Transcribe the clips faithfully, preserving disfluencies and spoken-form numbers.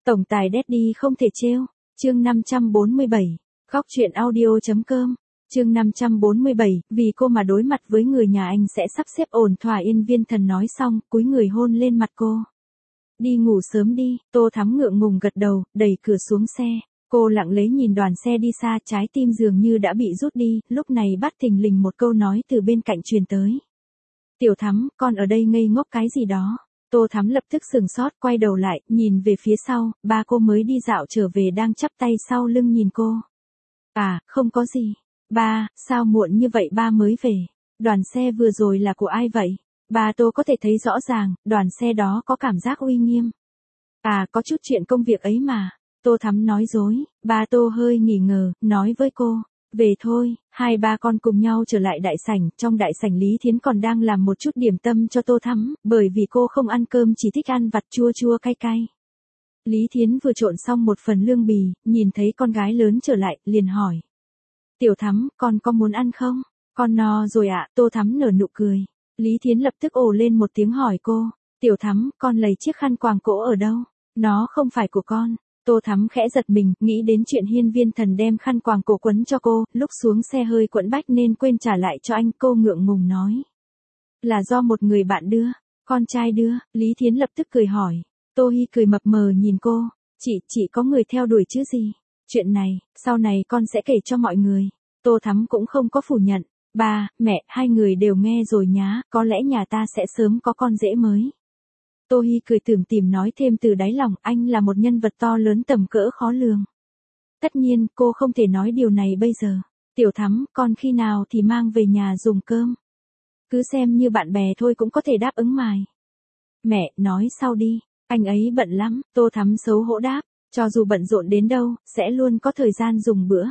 Tổng tài Daddy không thể trêu. Chương năm trăm bốn mươi bảy. Góc truyện audio.com. Chương năm trăm bốn mươi bảy, vì cô mà đối mặt với người nhà anh sẽ sắp xếp ổn thỏa. Yên Viên Thần nói xong, cúi người hôn lên mặt cô. Đi ngủ sớm đi. Tô Thắm ngượng ngùng gật đầu, đẩy cửa xuống xe. Cô lặng lẽ nhìn đoàn xe đi xa, trái tim dường như đã bị rút đi. Lúc này bắt thình lình một câu nói từ bên cạnh truyền tới. Tiểu Thắm, con ở đây ngây ngốc cái gì đó. Tô Thắm lập tức sừng sốt, quay đầu lại, nhìn về phía sau, ba cô mới đi dạo trở về đang chắp tay sau lưng nhìn cô. À, không có gì. Ba, sao muộn như vậy ba mới về? Đoàn xe vừa rồi là của ai vậy? Ba Tô có thể thấy rõ ràng, đoàn xe đó có cảm giác uy nghiêm. À, có chút chuyện công việc ấy mà. Tô Thắm nói dối, ba Tô hơi nghi ngờ, nói với cô. Về thôi. Hai ba con cùng nhau trở lại đại sảnh, trong đại sảnh Lý Thiến còn đang làm một chút điểm tâm cho Tô Thắm, bởi vì cô không ăn cơm chỉ thích ăn vặt chua chua cay cay. Lý Thiến vừa trộn xong một phần lương bì, nhìn thấy con gái lớn trở lại, liền hỏi. Tiểu Thắm, con có muốn ăn không? Con no rồi ạ. Tô Thắm nở nụ cười. Lý Thiến lập tức ồ lên một tiếng hỏi cô. Tiểu Thắm, con lấy chiếc khăn quàng cổ ở đâu? Nó không phải của con. Tô Thắm khẽ giật mình, nghĩ đến chuyện Hiên Viên Thần đem khăn quàng cổ quấn cho cô, lúc xuống xe hơi quẫn bách nên quên trả lại cho anh. Cô ngượng ngùng nói. Là do một người bạn đưa. Con trai đưa. Lý Thiến lập tức cười hỏi. Tô Hi cười mập mờ nhìn cô. Chị, chị có người theo đuổi chứ gì? Chuyện này, sau này con sẽ kể cho mọi người. Tô Thắm cũng không có phủ nhận. Ba, mẹ, hai người đều nghe rồi nhá, có lẽ nhà ta sẽ sớm có con rể mới. Tô Hi cười tủm tỉm nói thêm từ đáy lòng, anh là một nhân vật to lớn tầm cỡ khó lường. Tất nhiên, cô không thể nói điều này bây giờ. Tiểu Thắm, con khi nào thì mang về nhà dùng cơm? Cứ xem như bạn bè thôi cũng có thể đáp ứng mài. Mẹ, nói sau đi, anh ấy bận lắm. Tô Thắm xấu hổ đáp, cho dù bận rộn đến đâu, sẽ luôn có thời gian dùng bữa.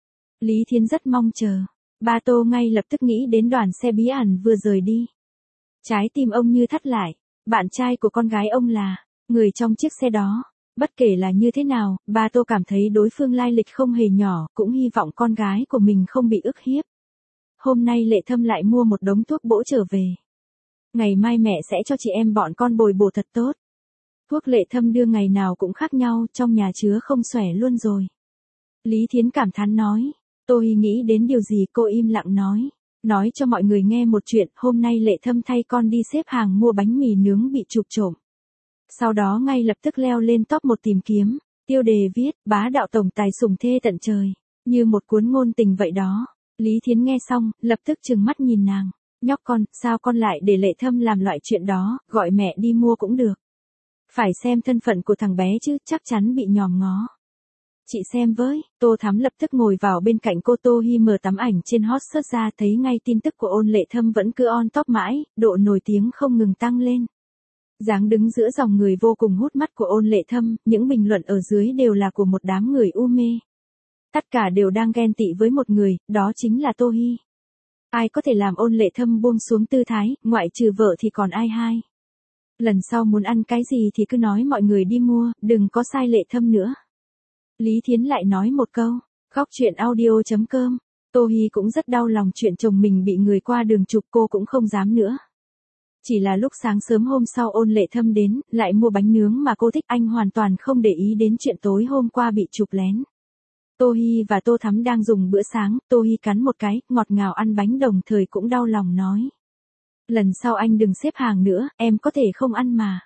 Lý Thiến rất mong chờ. Ba Tô ngay lập tức nghĩ đến đoàn xe bí ẩn vừa rời đi. Trái tim ông như thắt lại. Bạn trai của con gái ông là người trong chiếc xe đó. Bất kể là như thế nào, ba Tô cảm thấy đối phương lai lịch không hề nhỏ, cũng hy vọng con gái của mình không bị ức hiếp. Hôm nay Lệ Thâm lại mua một đống thuốc bổ trở về. Ngày mai mẹ sẽ cho chị em bọn con bồi bổ thật tốt. Thuốc Lệ Thâm đưa ngày nào cũng khác nhau, trong nhà chứa không xuể luôn rồi. Lý Thiến cảm thán nói. Tôi nghĩ đến điều gì cô im lặng nói. Nói cho mọi người nghe một chuyện, hôm nay Lệ Thâm thay con đi xếp hàng mua bánh mì nướng bị chụp trộm. Sau đó ngay lập tức leo lên top một tìm kiếm, tiêu đề viết, bá đạo tổng tài sủng thê tận trời, như một cuốn ngôn tình vậy đó. Lý Thiến nghe xong, lập tức trừng mắt nhìn nàng. Nhóc con, sao con lại để Lệ Thâm làm loại chuyện đó, gọi mẹ đi mua cũng được. Phải xem thân phận của thằng bé chứ, chắc chắn bị nhòm ngó. Chị xem với. Tô Thắm lập tức ngồi vào bên cạnh cô. Tô Hi mở tấm ảnh trên hot search ra, thấy ngay tin tức của Ôn Lệ Thâm vẫn cứ on top mãi, độ nổi tiếng không ngừng tăng lên. Dáng đứng giữa dòng người vô cùng hút mắt của Ôn Lệ Thâm, những bình luận ở dưới đều là của một đám người u mê. Tất cả đều đang ghen tị với một người, đó chính là Tô Hi. Ai có thể làm Ôn Lệ Thâm buông xuống tư thái, ngoại trừ vợ thì còn ai hai. Lần sau muốn ăn cái gì thì cứ nói mọi người đi mua, đừng có sai Lệ Thâm nữa. Lý Thiến lại nói một câu. Góc truyện audio.com. Tô Hi cũng rất đau lòng chuyện chồng mình bị người qua đường chụp, cô cũng không dám nữa. Chỉ là lúc sáng sớm hôm sau Ôn Lệ Thâm đến, lại mua bánh nướng mà cô thích, anh hoàn toàn không để ý đến chuyện tối hôm qua bị chụp lén. Tô Hi và Tô Thắm đang dùng bữa sáng, Tô Hi cắn một cái, ngọt ngào ăn bánh đồng thời cũng đau lòng nói. Lần sau anh đừng xếp hàng nữa, em có thể không ăn mà.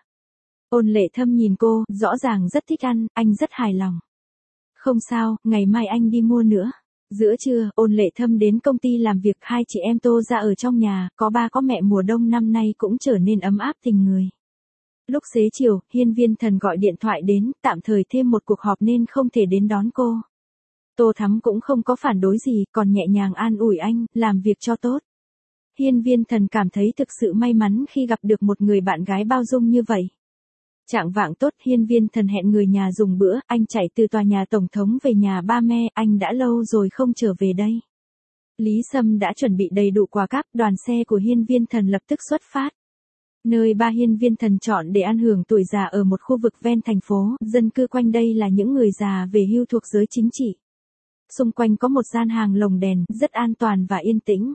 Ôn Lệ Thâm nhìn cô, rõ ràng rất thích ăn, anh rất hài lòng. Không sao, ngày mai anh đi mua nữa. Giữa trưa, Ôn Lệ Thâm đến công ty làm việc, hai chị em Tô ra ở trong nhà, có ba có mẹ mùa đông năm nay cũng trở nên ấm áp tình người. Lúc xế chiều, Hiên Viên Thần gọi điện thoại đến, tạm thời thêm một cuộc họp nên không thể đến đón cô. Tô Thắm cũng không có phản đối gì, còn nhẹ nhàng an ủi anh, làm việc cho tốt. Hiên Viên Thần cảm thấy thực sự may mắn khi gặp được một người bạn gái bao dung như vậy. Trạng vạng tốt, Hiên Viên Thần hẹn người nhà dùng bữa, anh chạy từ tòa nhà tổng thống về nhà ba mẹ, anh đã lâu rồi không trở về đây. Lý Sâm đã chuẩn bị đầy đủ quà cáp, đoàn xe của Hiên Viên Thần lập tức xuất phát. Nơi ba Hiên Viên Thần chọn để ăn hưởng tuổi già ở một khu vực ven thành phố, dân cư quanh đây là những người già về hưu thuộc giới chính trị. Xung quanh có một gian hàng lồng đèn, rất an toàn và yên tĩnh.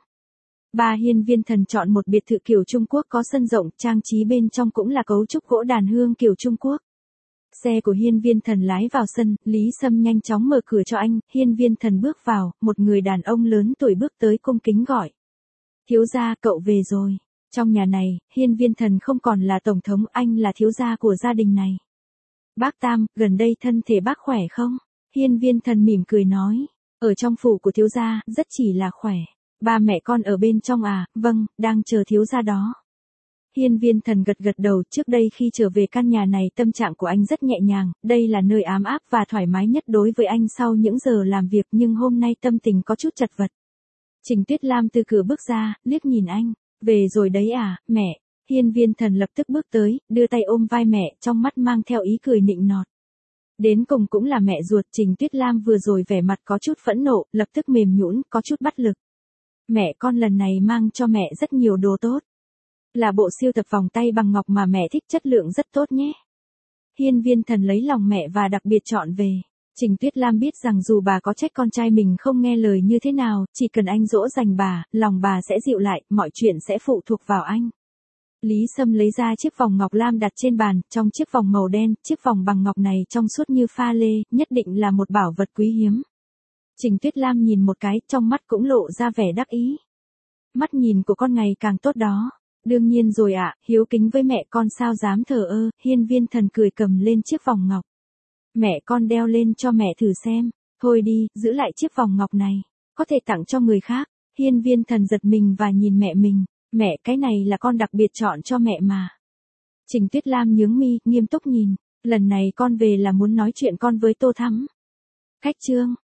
Ba Hiên Viên Thần chọn một biệt thự kiểu Trung Quốc có sân rộng, trang trí bên trong cũng là cấu trúc gỗ đàn hương kiểu Trung Quốc. Xe của Hiên Viên Thần lái vào sân, Lý Sâm nhanh chóng mở cửa cho anh, Hiên Viên Thần bước vào, một người đàn ông lớn tuổi bước tới cung kính gọi. Thiếu gia, cậu về rồi. Trong nhà này, Hiên Viên Thần không còn là tổng thống, anh là thiếu gia của gia đình này. Bác Tam, gần đây thân thể bác khỏe không? Hiên Viên Thần mỉm cười nói. Ở trong phủ của thiếu gia, rất chỉ là khỏe. Ba mẹ con ở bên trong à, vâng, đang chờ thiếu gia đó. Hiên Viên Thần gật gật đầu, trước đây khi trở về căn nhà này tâm trạng của anh rất nhẹ nhàng, đây là nơi ám áp và thoải mái nhất đối với anh sau những giờ làm việc, nhưng hôm nay tâm tình có chút chật vật. Trình Tuyết Lam từ cửa bước ra, liếc nhìn anh, về rồi đấy à, mẹ. Hiên Viên Thần lập tức bước tới, đưa tay ôm vai mẹ, trong mắt mang theo ý cười nịnh nọt. Đến cùng cũng là mẹ ruột, Trình Tuyết Lam vừa rồi vẻ mặt có chút phẫn nộ, lập tức mềm nhũn, có chút bất lực. Mẹ con lần này mang cho mẹ rất nhiều đồ tốt. Là bộ siêu tập vòng tay bằng ngọc mà mẹ thích, chất lượng rất tốt nhé. Hiên Viên Thần lấy lòng mẹ và đặc biệt chọn về. Trình Tuyết Lam biết rằng dù bà có trách con trai mình không nghe lời như thế nào, chỉ cần anh dỗ dành bà, lòng bà sẽ dịu lại, mọi chuyện sẽ phụ thuộc vào anh. Lý Sâm lấy ra chiếc vòng ngọc lam đặt trên bàn, trong chiếc vòng màu đen, chiếc vòng bằng ngọc này trong suốt như pha lê, nhất định là một bảo vật quý hiếm. Trình Tuyết Lam nhìn một cái, trong mắt cũng lộ ra vẻ đắc ý. Mắt nhìn của con ngày càng tốt đó. Đương nhiên rồi ạ, hiếu kính với mẹ con sao dám thờ ơ. Hiên Viên Thần cười cầm lên chiếc vòng ngọc. Mẹ con đeo lên cho mẹ thử xem. Thôi đi, giữ lại chiếc vòng ngọc này. Có thể tặng cho người khác. Hiên Viên Thần giật mình và nhìn mẹ mình. Mẹ, cái này là con đặc biệt chọn cho mẹ mà. Trình Tuyết Lam nhướng mi, nghiêm túc nhìn. Lần này con về là muốn nói chuyện con với Tô Thắm. Khách trương.